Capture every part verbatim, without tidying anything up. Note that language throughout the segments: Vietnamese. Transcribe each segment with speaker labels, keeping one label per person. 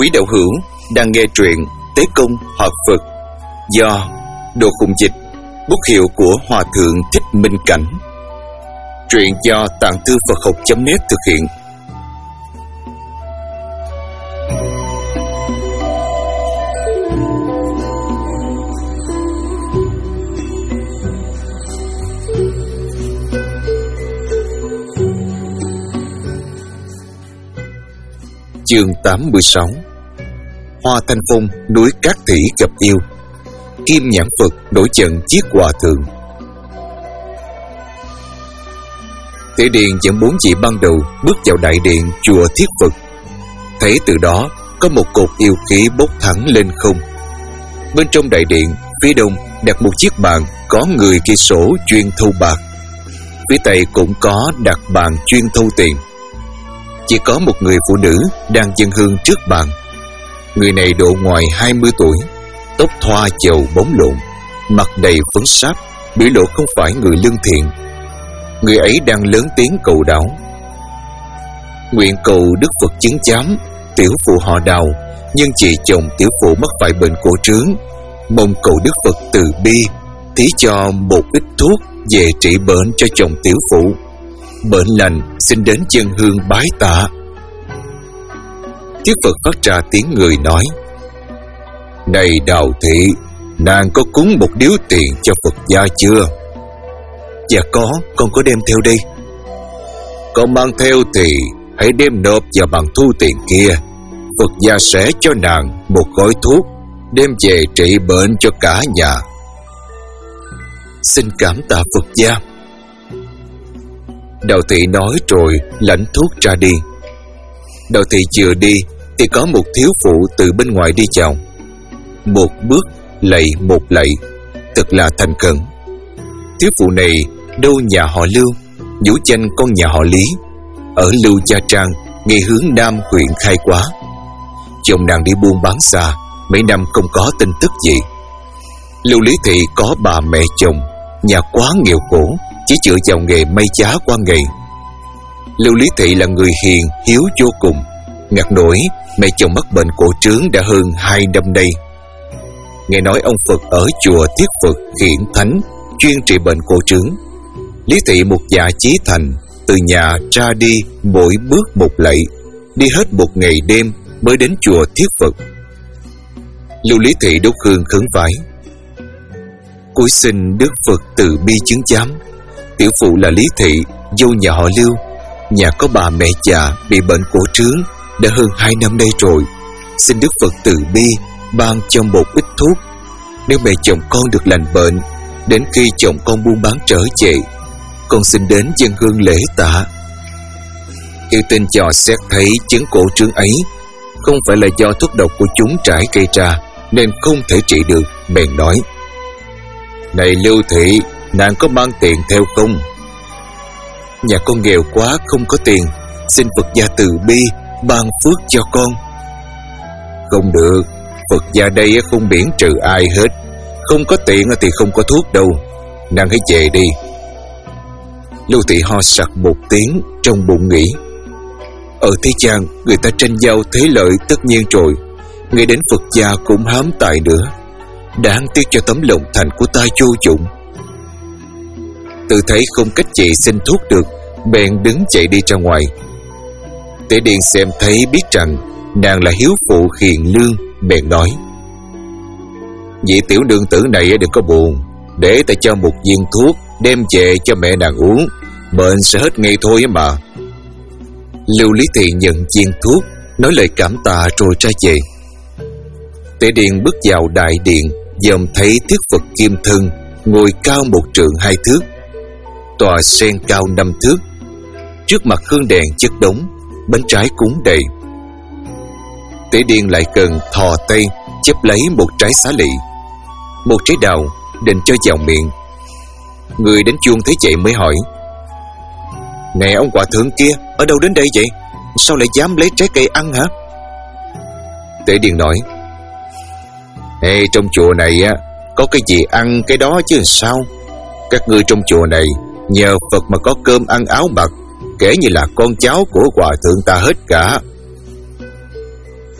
Speaker 1: Quý đạo hữu đang nghe truyện Tế Công Họ Phật do Đồ Khùng Dịch, bút hiệu của Hòa Thượng Thích Minh Cảnh. Truyện do Tạng Thư Phật Học chấm net thực hiện. Chương tám mươi sáu. Hoa Thanh Phong núi Cát Thủy gặp yêu. Kim Nhãn Phật đổi trận chiếc hòa thượng. Tế Điền dẫn bốn vị ban đầu bước vào đại điện chùa Thiết Phật. Thấy từ đó có một cột yêu khí bốc thẳng lên không. Bên trong đại điện, phía đông đặt một chiếc bàn có người ghi sổ chuyên thâu bạc. Phía tây cũng có đặt bàn chuyên thâu tiền. Chỉ có một người phụ nữ đang dâng hương trước bàn. Người này độ ngoài hai mươi tuổi, tóc thoa chầu bóng lộn, mặt đầy phấn sáp, biểu lộ không phải người lương thiện. Người ấy đang lớn tiếng cầu đạo: nguyện cầu Đức Phật chứng giám, tiểu phụ họ Đào, nhưng chị chồng tiểu phụ mắc phải bệnh cổ trướng, mong cầu Đức Phật từ bi thí cho một ít thuốc về trị bệnh cho chồng tiểu phụ. Bệnh lành xin đến chân hương bái tạ. Thiết Phật phát ra tiếng người nói: này Đào thị, nàng có cúng một điếu tiền cho Phật gia chưa? Dạ có, con có đem theo đây. Con mang theo thì hãy đem nộp vào bằng thu tiền kia. Phật gia sẽ cho nàng một gói thuốc đem về trị bệnh cho cả nhà. Xin cảm tạ Phật gia. Đào thị nói rồi lãnh thuốc ra đi. Đào thị vừa đi thì có một thiếu phụ từ bên ngoài đi chào. Một bước lạy một lạy, thật là thành khẩn. Thiếu phụ này đâu nhà họ Lưu, nhũ danh con nhà họ Lý, ở Lưu Gia Trang, ngay hướng Nam huyện Khai Quá. Chồng nàng đi buôn bán xa, mấy năm không có tin tức gì. Lưu Lý Thị có bà mẹ chồng, nhà quá nghèo khổ, chỉ dựa vào nghề may giá qua ngày. Lưu Lý Thị là người hiền hiếu vô cùng. Ngặt nổi mẹ chồng mắc bệnh cổ trướng đã hơn hai năm nay. Nghe nói ông Phật ở chùa Thiết Phật Hiển Thánh chuyên trị bệnh cổ trướng. Lý Thị một dạ chí thành, từ nhà ra đi mỗi bước một lạy, đi hết một ngày đêm mới đến chùa Thiết Phật. Lưu Lý Thị đốt hương khấn vái: cúi xin Đức Phật từ bi chứng giám, tiểu phụ là Lý Thị, dâu nhà họ Lưu, nhà có bà mẹ già bị bệnh cổ trướng đã hơn hai năm nay rồi. Xin Đức Phật từ bi ban cho một ít thuốc. Nếu mẹ chồng con được lành bệnh, đến khi chồng con buôn bán trở về, con xin đến dâng hương lễ tạ. Yêu tinh dò xét thấy chứng cổ trướng ấy không phải là do thuốc độc của chúng trải gây ra nên không thể trị được, bèn nói: này Lưu Thị, nàng có mang tiền theo không? Nhà con nghèo quá không có tiền, xin Phật gia từ bi ban phước cho con. Không được, Phật gia đây không miễn trừ ai hết. Không có tiền thì không có thuốc đâu. Nàng hãy về đi. Lưu Thị ho sặc một tiếng, trong bụng nghĩ: ở thế gian người ta tranh nhau thế lợi tất nhiên rồi, ngay đến Phật gia cũng hám tài nữa. Đáng tiếc cho tấm lòng thành của ta vô dụng. Tự thấy không cách gì xin thuốc được, bèn đứng chạy đi ra ngoài. Tế Điền xem thấy biết rằng nàng là hiếu phụ hiền lương, bèn nói: vị tiểu nương tử này đừng có buồn, để ta cho một viên thuốc đem về cho mẹ nàng uống, bệnh sẽ hết ngay thôi mà. Lưu Lý Thị nhận viên thuốc, nói lời cảm tạ rồi ra về. Tế Điền bước vào đại điện, dòm thấy Thiết Phật Kim Thân ngồi cao một trượng hai thước, tòa sen cao năm thước. Trước mặt hương đèn chất đống, bánh trái cúng đầy. Tế Điền lại gần thò tay chấp lấy một trái xá lị, một trái đào, định cho vào miệng. Người đến chuông thấy vậy mới hỏi: nè ông hòa thượng kia, ở đâu đến đây vậy? Sao lại dám lấy trái cây ăn hả? Tế Điền nói: ê, trong chùa này á, có cái gì ăn cái đó chứ sao. Các ngươi trong chùa này nhờ Phật mà có cơm ăn áo mặc, kể như là con cháu của hòa thượng ta hết cả.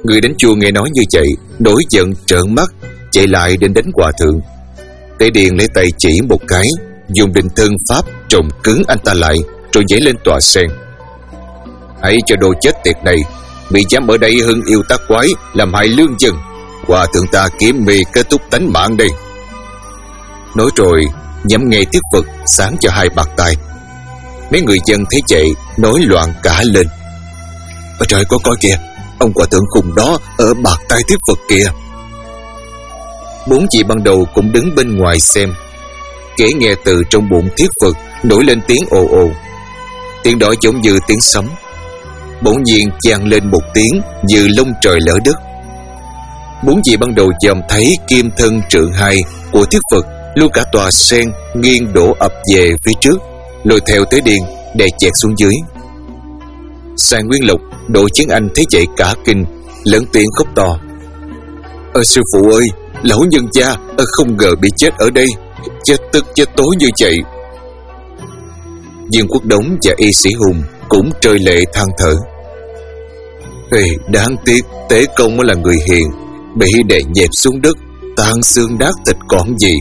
Speaker 1: Người đánh chuông nghe nói như vậy, nổi giận trợn mắt chạy lại đến đánh hòa thượng. Tế Điền lấy tay chỉ một cái, dùng định thân pháp trồng cứng anh ta lại, rồi nhảy lên tòa sen. Hãy cho đồ chết tiệt này, bị dám ở đây hưng yêu tác quái, làm hại lương dân, hòa thượng ta kiếm mì kết thúc tánh mạng đây. Nói rồi nhắm nghe Thiết Phật sáng cho hai bạt tai. Mấy người dân thấy vậy nói loạn cả lên. Ôi trời, có coi kìa, ông hòa thượng khùng đó ở bạt tai Thiết Phật kìa. Bốn chị ban đầu cũng đứng bên ngoài xem. Kể nghe từ trong bụng Thiết Phật nổi lên tiếng ồ ồ. Tiếng đó giống như tiếng sấm. Bỗng nhiên vang lên một tiếng như lông trời lở đất. Bốn chị ban đầu dòm thấy kim thân trượng hai của Thiết Phật luôn cả tòa sen nghiêng đổ ập về phía trước, lôi theo Tế Điền đè chẹt xuống dưới. Sài Nguyên Lộc, Đỗ Chiến Anh thấy vậy cả kinh, lớn tiếng khóc to. Ờ, sư phụ ơi, lão nhân gia ờ, không ngờ bị chết ở đây, chết tức chết tối như vậy. Dương Quốc Đống và Y Sĩ Hùng cũng rơi lệ than thở. Hey, đáng tiếc Tế Công là người hiền, bị đè nhẹp xuống đất, tan xương nát thịt còn gì.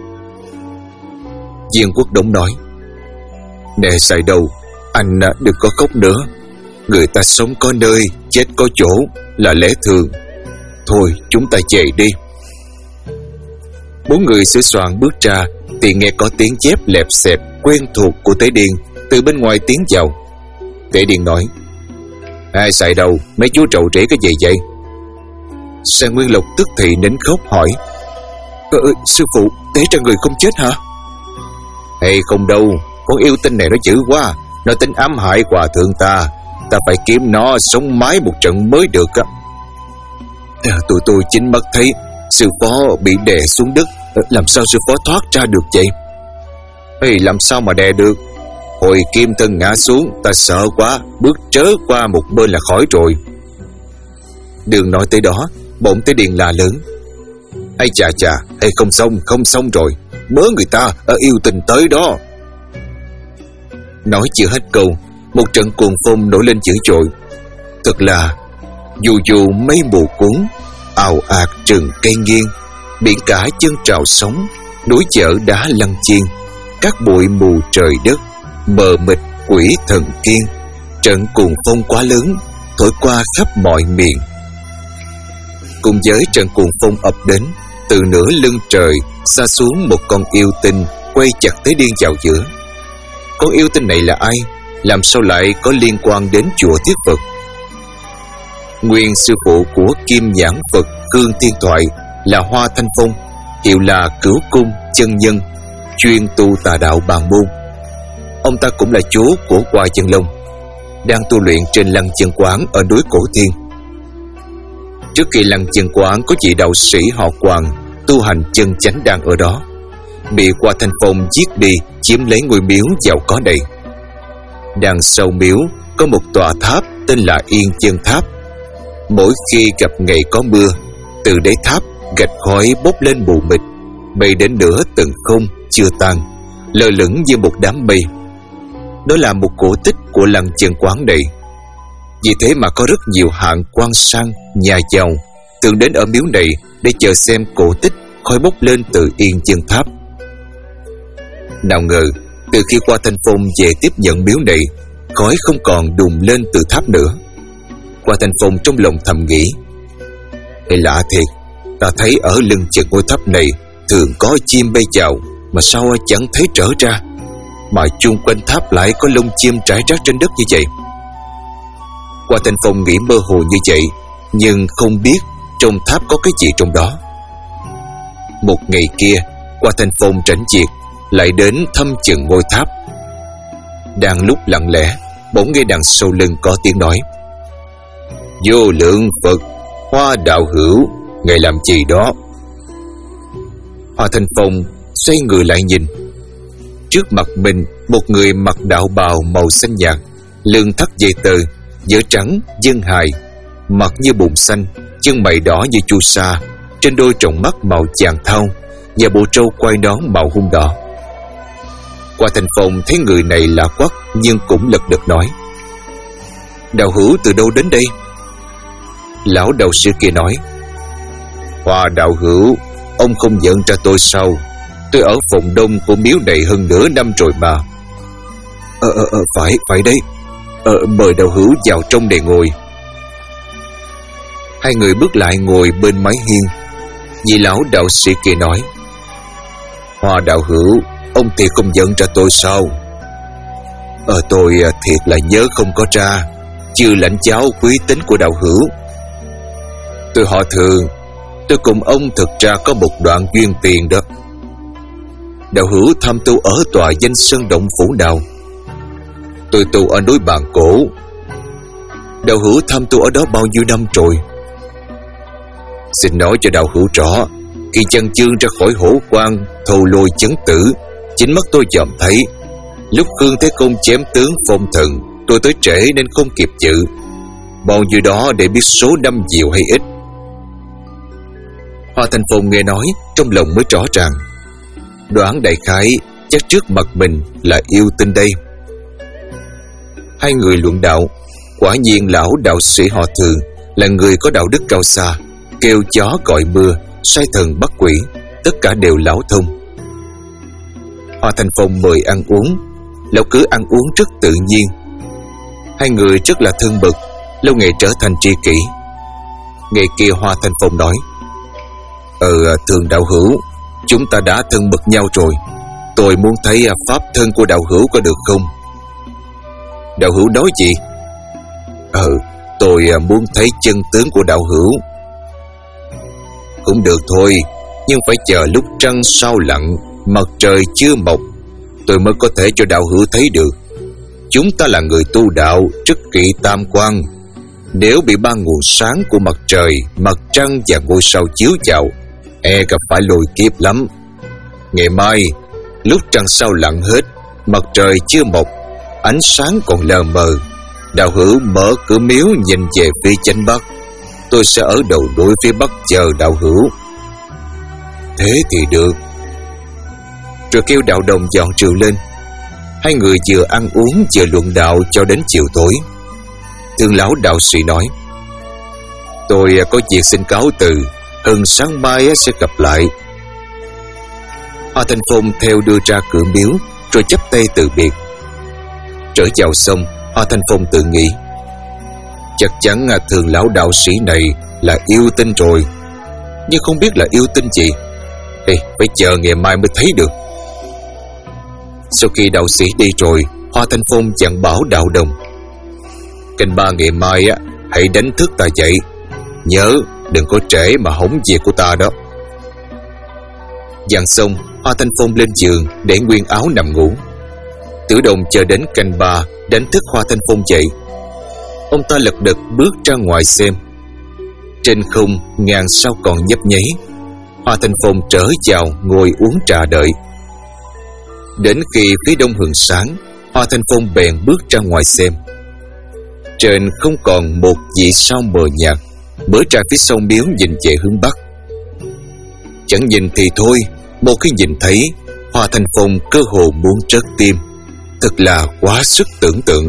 Speaker 1: Dương Quốc Đống nói. Nè Sài Đầu, anh đừng có khóc nữa. Người ta sống có nơi, chết có chỗ là lẽ thường. Thôi chúng ta về đi. Bốn người sửa soạn bước ra thì nghe có tiếng dép lẹp xẹp quen thuộc của Tế Điền từ bên ngoài tiến vào. Tế Điền nói. Ai Sài Đầu, mấy chú trầu trễ cái gì vậy? Sài Nguyên Lộc tức thì nín khóc hỏi. Ờ, sư phụ, Tế ra người không chết hả? Hay không đâu, con yêu tinh này nó dữ quá, nó tính ám hại hòa thượng ta. Ta phải kiếm nó sống mái một trận mới được á. À, tụi tôi chính mắt thấy sư phó bị đè xuống đất, làm sao sư phó thoát ra được vậy? Ê, làm sao mà đè được? Hồi kim thân ngã xuống, ta sợ quá, bước trớ qua một bên là khỏi rồi. Đường nói tới đó, bỗng Tế Điền la lớn. Ây chà chà, hay không xong, không xong rồi, bớ người ta ở yêu tình tới đó. Nói chưa hết câu, một trận cuồng phong nổi lên dữ dội. Thật là dù dù mây mù cuốn, ào ạt rừng cây nghiêng, biển cả chân trào sóng, núi chợ đá lăn chiên, các bụi mù trời đất, mờ mịt quỷ thần kiên. Trận cuồng phong quá lớn, thổi qua khắp mọi miền. Cùng với trận cuồng phong ập đến, từ nửa lưng trời xa xuống một con yêu tinh quay chặt Tế Điền vào giữa. Con yêu tinh này là ai? Làm sao lại có liên quan đến chùa Thiết Phật? Nguyên sư phụ của Kim Nhãn Phật Cương Thiên Thoại là Hoa Thanh Phong, hiệu là Cửu Cung Chân Nhân, chuyên tu tà đạo bàn môn. Ông ta cũng là chú của Hoa Chân Long, đang tu luyện trên Lăng Chân Quán ở núi Cổ Thiên. Trước khi Lăng Chân Quán có vị đạo sĩ họ Hoàng tu hành chân chánh đang ở đó, bị Hoa Thanh Phong giết đi, chiếm lấy ngôi miếu giàu có này. Đằng sau miếu có một tòa tháp tên là Yên Chân Tháp. Mỗi khi gặp ngày có mưa, từ đáy tháp gạch khói bốc lên mù mịt, bay đến nửa tầng không chưa tan, lơ lửng như một đám mây. Đó là một cổ tích của Lăng Chân Quán này. Vì thế mà có rất nhiều hạng quan sang, nhà giàu thường đến ở miếu này để chờ xem cổ tích khói bốc lên từ Yên Chân Tháp. Nào ngờ từ khi Hoa Thanh Phong về tiếp nhận miếu này, khói không còn đùng lên từ tháp nữa. Hoa Thanh Phong trong lòng thầm nghĩ. Ê, lạ thiệt, ta thấy ở lưng chừng ngôi tháp này thường có chim bay vào, mà sao chẳng thấy trở ra, mà chung quanh tháp lại có lông chim trải rác trên đất như vậy. Hoa Thanh Phong nghĩ mơ hồ như vậy, nhưng không biết trong tháp có cái gì trong đó. Một ngày kia, Hoa Thanh Phong rảnh việc lại đến thăm chừng ngôi tháp. Đang lúc lặng lẽ, bỗng nghe đằng sau lưng có tiếng nói. Vô lượng Phật, Hoa đạo hữu, ngài làm gì đó? Hoa Thanh Phong xoay người lại nhìn. Trước mặt mình một người mặc đạo bào màu xanh nhạt, lưng thắt dây tơ, vớ trắng, dân hài, mặt như bùn xanh, chân mày đỏ như chu sa, trên đôi tròng mắt màu vàng thau và bộ trâu quai nón màu hung đỏ. Hoa Thanh Phong thấy người này lạ quắc, nhưng cũng lật đật nói. Đạo hữu từ đâu đến đây? Lão đạo sĩ kia nói: Hoa đạo hữu, ông không giận ra tôi sao? Tôi ở phòng đông của miếu này hơn nửa năm rồi mà. Ờ, ờ, ờ phải, phải đấy. Ờ, mời đạo hữu vào trong để ngồi. Hai người bước lại ngồi bên mái hiên. Vị lão đạo sĩ kia nói: Hoa đạo hữu, ông thiệt không giận ra tôi sao? Ờ, tôi thiệt là nhớ không có ra, chưa lãnh giáo quý tính của đạo hữu. Tôi họ Thường, tôi cùng ông thực ra có một đoạn duyên tiền đó. Đạo hữu tham tu ở tòa danh sơn động phủ nào? Tôi tu ở núi Bàn Cổ. Đạo hữu tham tu ở đó bao nhiêu năm rồi? Xin nói cho đạo hữu rõ, khi chân chương ra khỏi hổ quan thầu lôi chấn tử, chính mắt tôi dòm thấy. Lúc Khương Thế Công chém tướng Phong Thần, tôi tới trễ nên không kịp dự. Bao nhiêu đó để biết số năm nhiều hay ít. Hoa Thanh Phong nghe nói, trong lòng mới rõ ràng. Đoán đại khái chắc trước mặt mình là yêu tinh đây. Hai người luận đạo. Quả nhiên lão đạo sĩ họ Thường là người có đạo đức cao xa, kêu chó gọi mưa, sai thần bắt quỷ, tất cả đều lão thông. Hoa Thanh Phong mời ăn uống. Lão cứ ăn uống rất tự nhiên. Hai người rất là thân mật, lâu ngày trở thành tri kỷ. Ngày kia Hoa Thanh Phong nói: Ờ, Thường đạo hữu, chúng ta đã thân mật nhau rồi. Tôi muốn thấy pháp thân của đạo hữu có được không? Đạo hữu nói gì? Ờ, tôi muốn thấy chân tướng của đạo hữu. Cũng được thôi, nhưng phải chờ lúc trăng sao lặn, mặt trời chưa mọc, tôi mới có thể cho đạo hữu thấy được. Chúng ta là người tu đạo, rất kỵ tam quan. Nếu bị ba nguồn sáng của mặt trời, mặt trăng và ngôi sao chiếu vào, e gặp phải lôi kiếp lắm. Ngày mai, lúc trăng sao lặn hết, mặt trời chưa mọc, ánh sáng còn lờ mờ, đạo hữu mở cửa miếu nhìn về phía chánh bắc. Tôi sẽ ở đầu núi phía bắc chờ đạo hữu. Thế thì được. Rồi kêu đạo đồng dọn rượu lên. Hai người vừa ăn uống vừa luận đạo cho đến chiều tối. Thường lão đạo sĩ nói: Tôi có việc xin cáo từ, hơn sáng mai sẽ gặp lại. Hoa Thanh Phong theo đưa ra cửa miếu, rồi chắp tay từ biệt. Trở vào sông, Hoa Thanh Phong tự nghĩ: Chắc chắn Thường lão đạo sĩ này là yêu tinh rồi, nhưng không biết là yêu tinh gì. Ê, phải chờ ngày mai mới thấy được. Sau khi đạo sĩ đi rồi, Hoa Thanh Phong dặn bảo đạo đồng: Canh ba ngày mai á, hãy đánh thức ta dậy. Nhớ đừng có trễ mà hỏng việc của ta đó. Dặn xong, Hoa Thanh Phong lên giường để nguyên áo nằm ngủ. Tiểu đồng chờ đến canh ba đánh thức Hoa Thanh Phong dậy. Ông ta lật đật bước ra ngoài xem. Trên không ngàn sao còn nhấp nháy. Hoa Thanh Phong trở vào ngồi uống trà đợi. Đến khi phía đông hừng sáng, Hoa Thanh Phong bèn bước ra ngoài xem. Trên không còn một vì sao mờ nhạt, mở ra phía sau miếu nhìn về hướng bắc. Chẳng nhìn thì thôi, một khi nhìn thấy, Hoa Thanh Phong cơ hồ muốn rớt tim. Thật là quá sức tưởng tượng.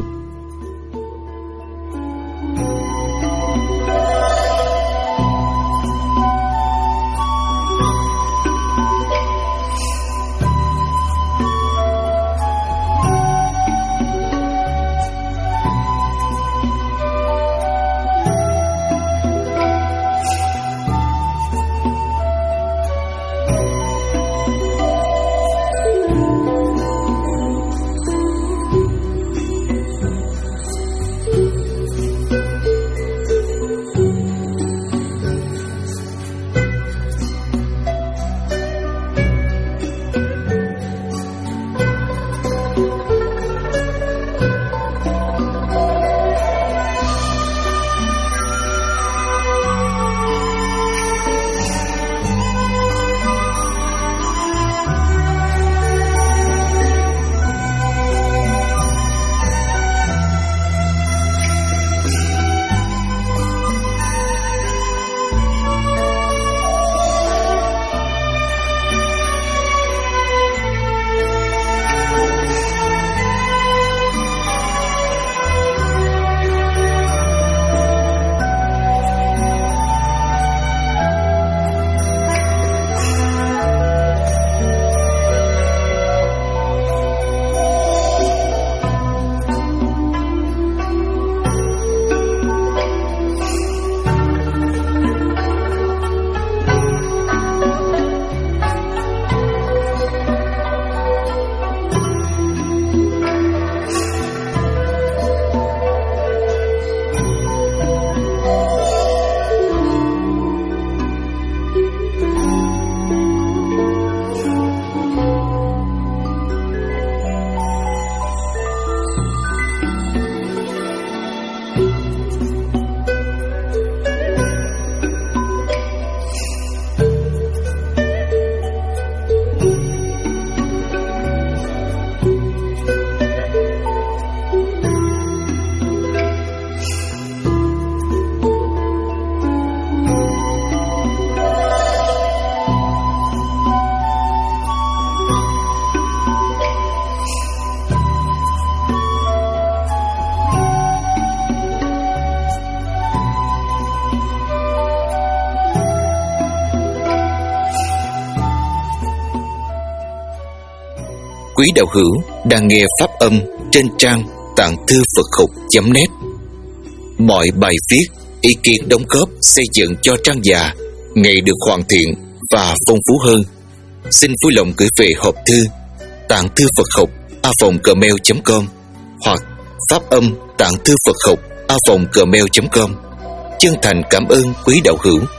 Speaker 1: quý đạo hữu đang nghe pháp âm trên trang tạng thư Phật học chấm net. Mọi bài viết, ý kiến đóng góp xây dựng cho trang già ngày được hoàn thiện và phong phú hơn. Xin vui lòng gửi về hộp thư tạng thư Phật học a vòng gmail chấm com hoặc pháp âm tạng thư Phật học a vòng gmail chấm com. Chân thành cảm ơn quý đạo hữu.